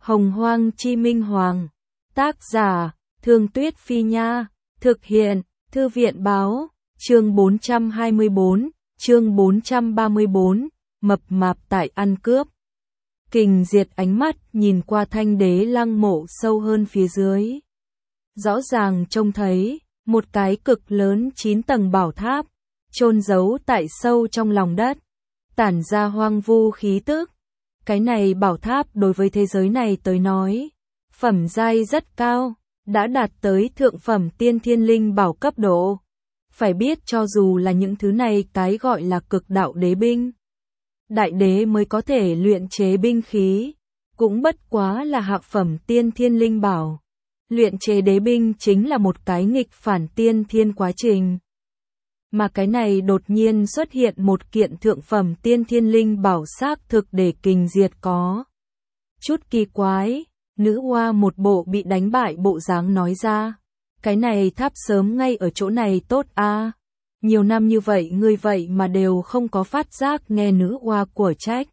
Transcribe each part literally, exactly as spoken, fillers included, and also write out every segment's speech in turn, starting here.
Hồng Hoang Chi Minh Hoàng. Tác giả, Thương Tuyết Phi Nha. Thực hiện, Thư viện Báo. Chương bốn trăm hai mươi bốn, chương bốn trăm ba mươi bốn, mập mạp tại ăn cướp. Kình Diệt ánh mắt nhìn qua Thanh Đế lăng mộ sâu hơn phía dưới. Rõ ràng trông thấy, một cái cực lớn chín tầng bảo tháp, chôn giấu tại sâu trong lòng đất, tản ra hoang vu khí tức. Cái này bảo tháp đối với thế giới này tới nói, phẩm giai rất cao, đã đạt tới thượng phẩm tiên thiên linh bảo cấp độ. Phải biết cho dù là những thứ này cái gọi là cực đạo đế binh, đại đế mới có thể luyện chế binh khí, cũng bất quá là hạ phẩm tiên thiên linh bảo. Luyện chế đế binh chính là một cái nghịch phản tiên thiên quá trình. Mà cái này đột nhiên xuất hiện một kiện thượng phẩm tiên thiên linh bảo xác thực để Kình Diệt có chút kỳ quái. Nữ hoa một bộ bị đánh bại bộ dáng nói ra. Cái này tháp sớm ngay ở chỗ này tốt a. À. Nhiều năm như vậy ngươi vậy mà đều không có phát giác nghe nữ hoa của trách.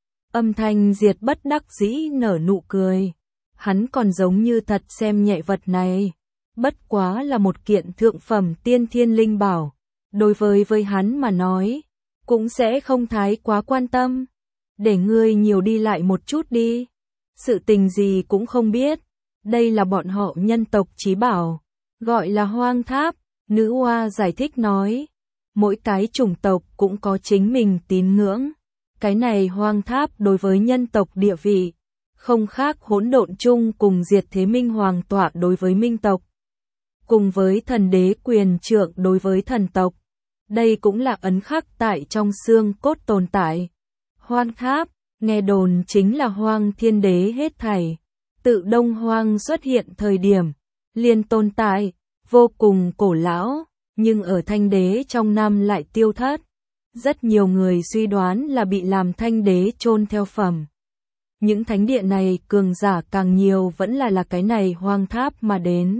Âm thanh Diệt bất đắc dĩ nở nụ cười. Hắn còn giống như thật xem nhẹ vật này. Bất quá là một kiện thượng phẩm tiên thiên linh bảo. Đối với với hắn mà nói, cũng sẽ không thái quá quan tâm. Để ngươi nhiều đi lại một chút đi. Sự tình gì cũng không biết. Đây là bọn họ nhân tộc chí bảo. Gọi là hoang tháp. Nữ hoa giải thích nói. Mỗi cái chủng tộc cũng có chính mình tín ngưỡng. Cái này hoang tháp đối với nhân tộc địa vị. Không khác hỗn độn chung cùng diệt thế minh hoàng tọa đối với minh tộc. Cùng với thần đế quyền trượng đối với thần tộc. Đây cũng là ấn khắc tại trong xương cốt tồn tại. Hoang tháp, nghe đồn chính là hoang thiên đế hết thảy. Tự Đông Hoang xuất hiện thời điểm, liền tồn tại, vô cùng cổ lão, nhưng ở Thanh Đế trong năm lại tiêu thất. Rất nhiều người suy đoán là bị làm Thanh Đế chôn theo phẩm. Những thánh địa này cường giả càng nhiều vẫn là là cái này hoang tháp mà đến.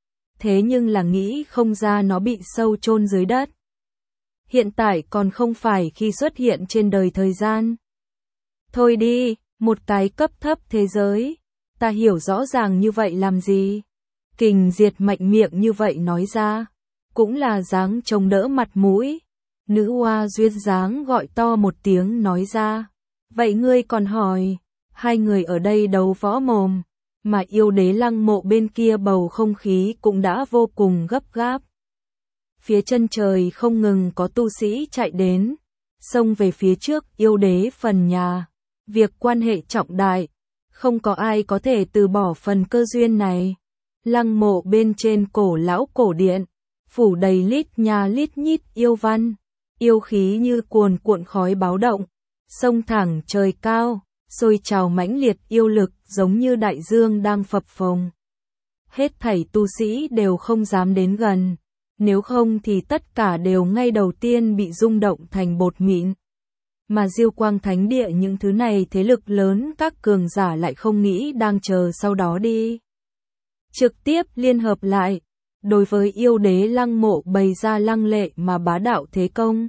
Thế nhưng là nghĩ không ra nó bị sâu chôn dưới đất. Hiện tại còn không phải khi xuất hiện trên đời thời gian. Thôi đi, một cái cấp thấp thế giới. Ta hiểu rõ ràng như vậy làm gì? Kình Diệt mạnh miệng như vậy nói ra. Cũng là dáng trông đỡ mặt mũi. Nữ hoa duyên dáng gọi to một tiếng nói ra. Vậy ngươi còn hỏi. Hai người ở đây đấu võ mồm. Mà yêu đế lăng mộ bên kia bầu không khí cũng đã vô cùng gấp gáp. Phía chân trời không ngừng có tu sĩ chạy đến. Xông về phía trước yêu đế phần nhà. Việc quan hệ trọng đại. Không có ai có thể từ bỏ phần cơ duyên này. Lăng mộ bên trên cổ lão cổ điện. Phủ đầy lít nhà lít nhít yêu văn. Yêu khí như cuồn cuộn khói báo động. Sông thẳng trời cao. Sôi trào mãnh liệt yêu lực giống như đại dương đang phập phồng. Hết thảy tu sĩ đều không dám đến gần. Nếu không thì tất cả đều ngay đầu tiên bị rung động thành bột mịn. Mà Diêu Quang Thánh Địa những thứ này thế lực lớn các cường giả lại không nghĩ đang chờ sau đó đi. Trực tiếp liên hợp lại, đối với yêu đế lăng mộ bày ra lăng lệ mà bá đạo thế công.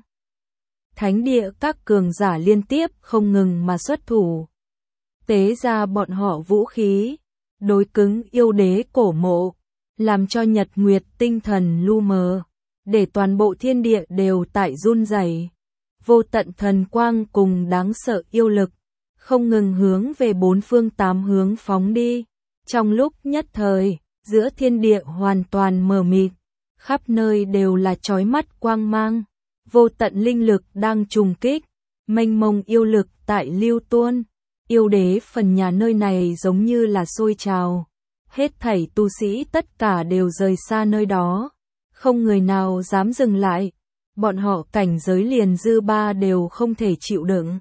Thánh địa các cường giả liên tiếp không ngừng mà xuất thủ. Tế ra bọn họ vũ khí, đối cứng yêu đế cổ mộ, làm cho nhật nguyệt tinh thần lu mờ, để toàn bộ thiên địa đều tại run rẩy. Vô tận thần quang cùng đáng sợ yêu lực, không ngừng hướng về bốn phương tám hướng phóng đi. Trong lúc nhất thời, giữa thiên địa hoàn toàn mờ mịt, khắp nơi đều là chói mắt quang mang. Vô tận linh lực đang trùng kích, mênh mông yêu lực tại lưu tuôn. Yêu đế phần nhà nơi này giống như là sôi trào. Hết thảy tu sĩ tất cả đều rời xa nơi đó. Không người nào dám dừng lại. Bọn họ cảnh giới liền dư ba đều không thể chịu đựng.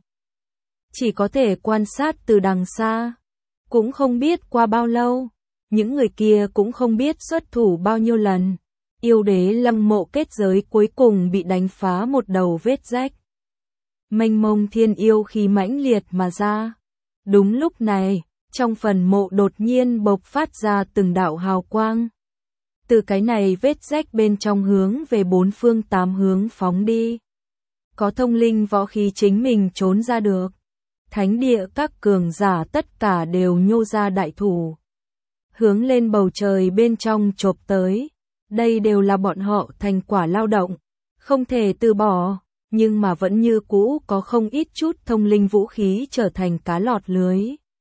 Chỉ có thể quan sát từ đằng xa. Cũng không biết qua bao lâu. Những người kia cũng không biết xuất thủ bao nhiêu lần. Yêu đế lăng mộ kết giới cuối cùng bị đánh phá một đầu vết rách. Mênh mông thiên yêu khí mãnh liệt mà ra. Đúng lúc này, trong phần mộ đột nhiên bộc phát ra từng đạo hào quang. Từ cái này vết rách bên trong hướng về bốn phương tám hướng phóng đi. Có thông linh võ khí chính mình trốn ra được. thánh địa các cường giả tất cả đều nhô ra đại thủ. Hướng lên bầu trời bên trong chộp tới. Đây đều là bọn họ thành quả lao động, không thể từ bỏ, nhưng mà vẫn như cũ có không ít chút thông linh vũ khí trở thành cá lọt lưới.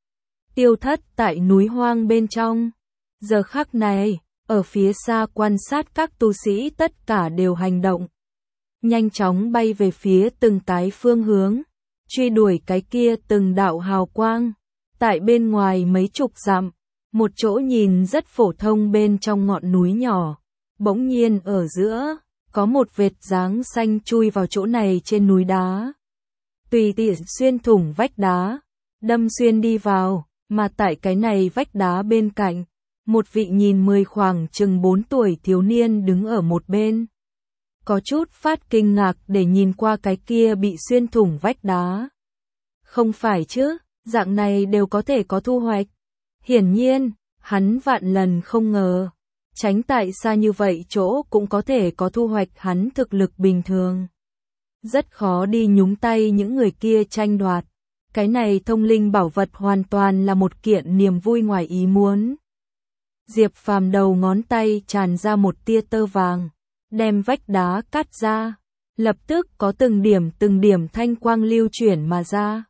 Tiêu Thất tại núi hoang bên trong. Giờ khắc này, ở phía xa quan sát các tu sĩ tất cả đều hành động. Nhanh chóng bay về phía từng cái phương hướng, truy đuổi cái kia từng đạo hào quang. Tại bên ngoài mấy chục dặm, một chỗ nhìn rất phổ thông bên trong ngọn núi nhỏ, bỗng nhiên ở giữa, có một vệt dáng xanh chui vào chỗ này trên núi đá. Tùy tiện xuyên thủng vách đá, đâm xuyên đi vào, mà tại cái này vách đá bên cạnh, một vị nhìn mười khoảng chừng bốn tuổi thiếu niên đứng ở một bên. Có chút phát kinh ngạc để nhìn qua cái kia bị xuyên thủng vách đá. Không phải chứ, dạng này đều có thể có thu hoạch. Hiển nhiên, hắn vạn lần không ngờ. Tránh tại xa như vậy chỗ cũng có thể có thu hoạch hắn thực lực bình thường. Rất khó đi nhúng tay những người kia tranh đoạt. Cái này thông linh bảo vật hoàn toàn là một kiện niềm vui ngoài ý muốn. Diệp Phàm đầu ngón tay tràn ra một tia tơ vàng, đem vách đá cắt ra. Lập tức có từng điểm từng điểm thanh quang lưu chuyển mà ra.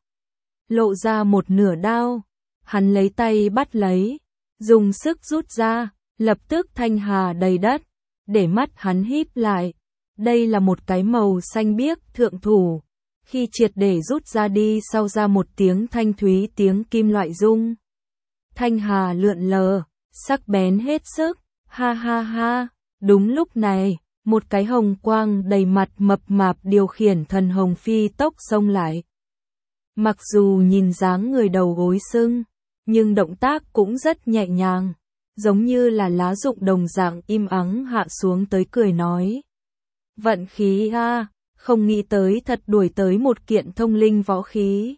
Lộ ra một nửa đao. Hắn lấy tay bắt lấy, dùng sức rút ra. Lập tức thanh hà đầy đất, để mắt hắn híp lại. Đây là một cái màu xanh biếc thượng thủ. Khi triệt để rút ra đi sau ra một tiếng thanh thúy tiếng kim loại rung. Thanh hà lượn lờ, sắc bén hết sức, ha ha ha. Đúng lúc này, một cái hồng quang đầy mặt mập mạp điều khiển thần hồng phi tốc xông lại. Mặc dù nhìn dáng người đầu gối sưng, nhưng động tác cũng rất nhẹ nhàng. Giống như là lá rụng đồng dạng im ắng hạ xuống tới cười nói. Vận khí a, không nghĩ tới thật đuổi tới một kiện thông linh võ khí.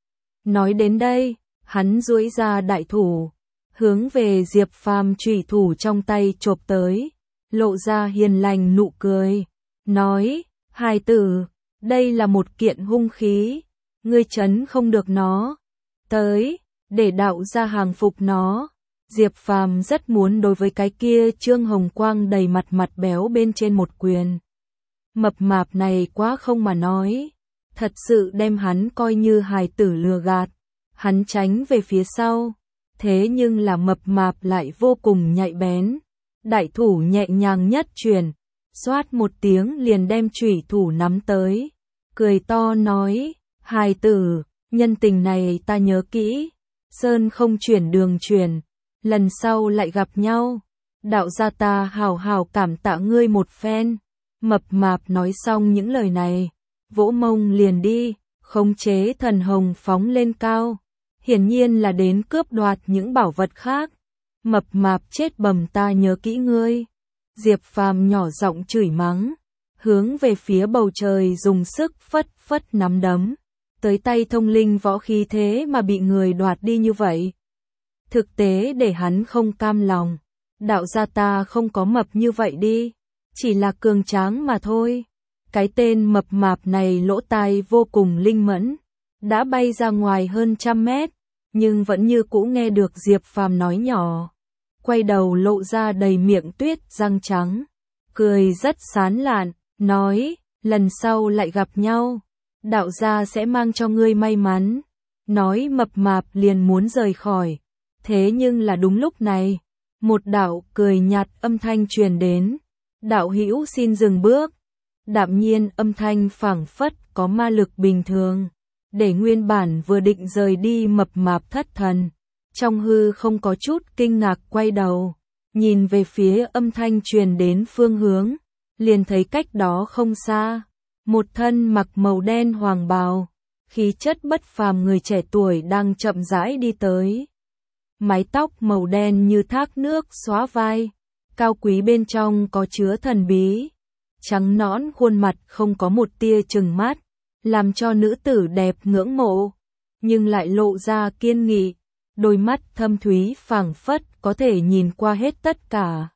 Nói đến đây, hắn duỗi ra đại thủ, hướng về Diệp Phàm chủy thủ trong tay chộp tới, lộ ra hiền lành nụ cười, nói, hài tử, đây là một kiện hung khí, ngươi trấn không được nó, tới, để đạo ra hàng phục nó. Diệp Phàm rất muốn đối với cái kia trương hồng quang đầy mặt mặt béo bên trên một quyền. Mập mạp này quá không mà nói, thật sự đem hắn coi như hài tử lừa gạt. Hắn tránh về phía sau, thế nhưng là mập mạp lại vô cùng nhạy bén. Đại thủ nhẹ nhàng nhất truyền, xoát một tiếng liền đem chủy thủ nắm tới. Cười to nói, hài tử, nhân tình này ta nhớ kỹ, sơn không chuyển đường chuyển. Lần sau lại gặp nhau, đạo gia ta hào hào cảm tạ ngươi một phen. Mập mạp nói xong những lời này, vỗ mông liền đi, khống chế thần hồng phóng lên cao. Hiển nhiên là đến cướp đoạt những bảo vật khác. Mập mạp chết bầm ta nhớ kỹ ngươi. Diệp Phàm nhỏ giọng chửi mắng, hướng về phía bầu trời dùng sức phất phất nắm đấm. Tới tay thông linh võ khí thế mà bị người đoạt đi như vậy. Thực tế để hắn không cam lòng. Đạo gia ta không có mập như vậy đi, chỉ là cường tráng mà thôi. Cái tên mập mạp này lỗ tai vô cùng linh mẫn, đã bay ra ngoài hơn trăm mét, nhưng vẫn như cũ nghe được Diệp Phàm nói nhỏ. Quay đầu lộ ra đầy miệng tuyết răng trắng, cười rất sán lạn, nói, lần sau lại gặp nhau, đạo gia sẽ mang cho ngươi may mắn. Nói mập mạp liền muốn rời khỏi. Thế nhưng là đúng lúc này, một đạo cười nhạt âm thanh truyền đến. Đạo hữu xin dừng bước. Đạm nhiên âm thanh phảng phất có ma lực bình thường, để nguyên bản vừa định rời đi mập mạp thất thần. Trong hư không có chút kinh ngạc quay đầu, nhìn về phía âm thanh truyền đến phương hướng, liền thấy cách đó không xa, một thân mặc màu đen hoàng bào, khí chất bất phàm người trẻ tuổi đang chậm rãi đi tới. Mái tóc màu đen như thác nước xóa vai, cao quý bên trong có chứa thần bí. Trắng nõn khuôn mặt không có một tia chừng mắt, làm cho nữ tử đẹp ngưỡng mộ, nhưng lại lộ ra kiên nghị, đôi mắt thâm thúy phảng phất có thể nhìn qua hết tất cả.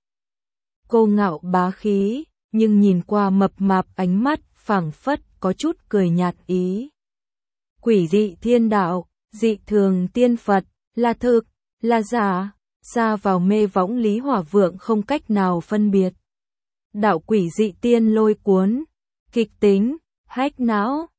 Cô ngạo bá khí, nhưng nhìn qua mập mạp ánh mắt phảng phất có chút cười nhạt ý. Quỷ dị thiên đạo, dị thường tiên Phật, là thực, là giả, xa vào mê võng Lý Hỏa Vượng không cách nào phân biệt. Đạo quỷ dị tiên lôi cuốn, kịch tính, hách não,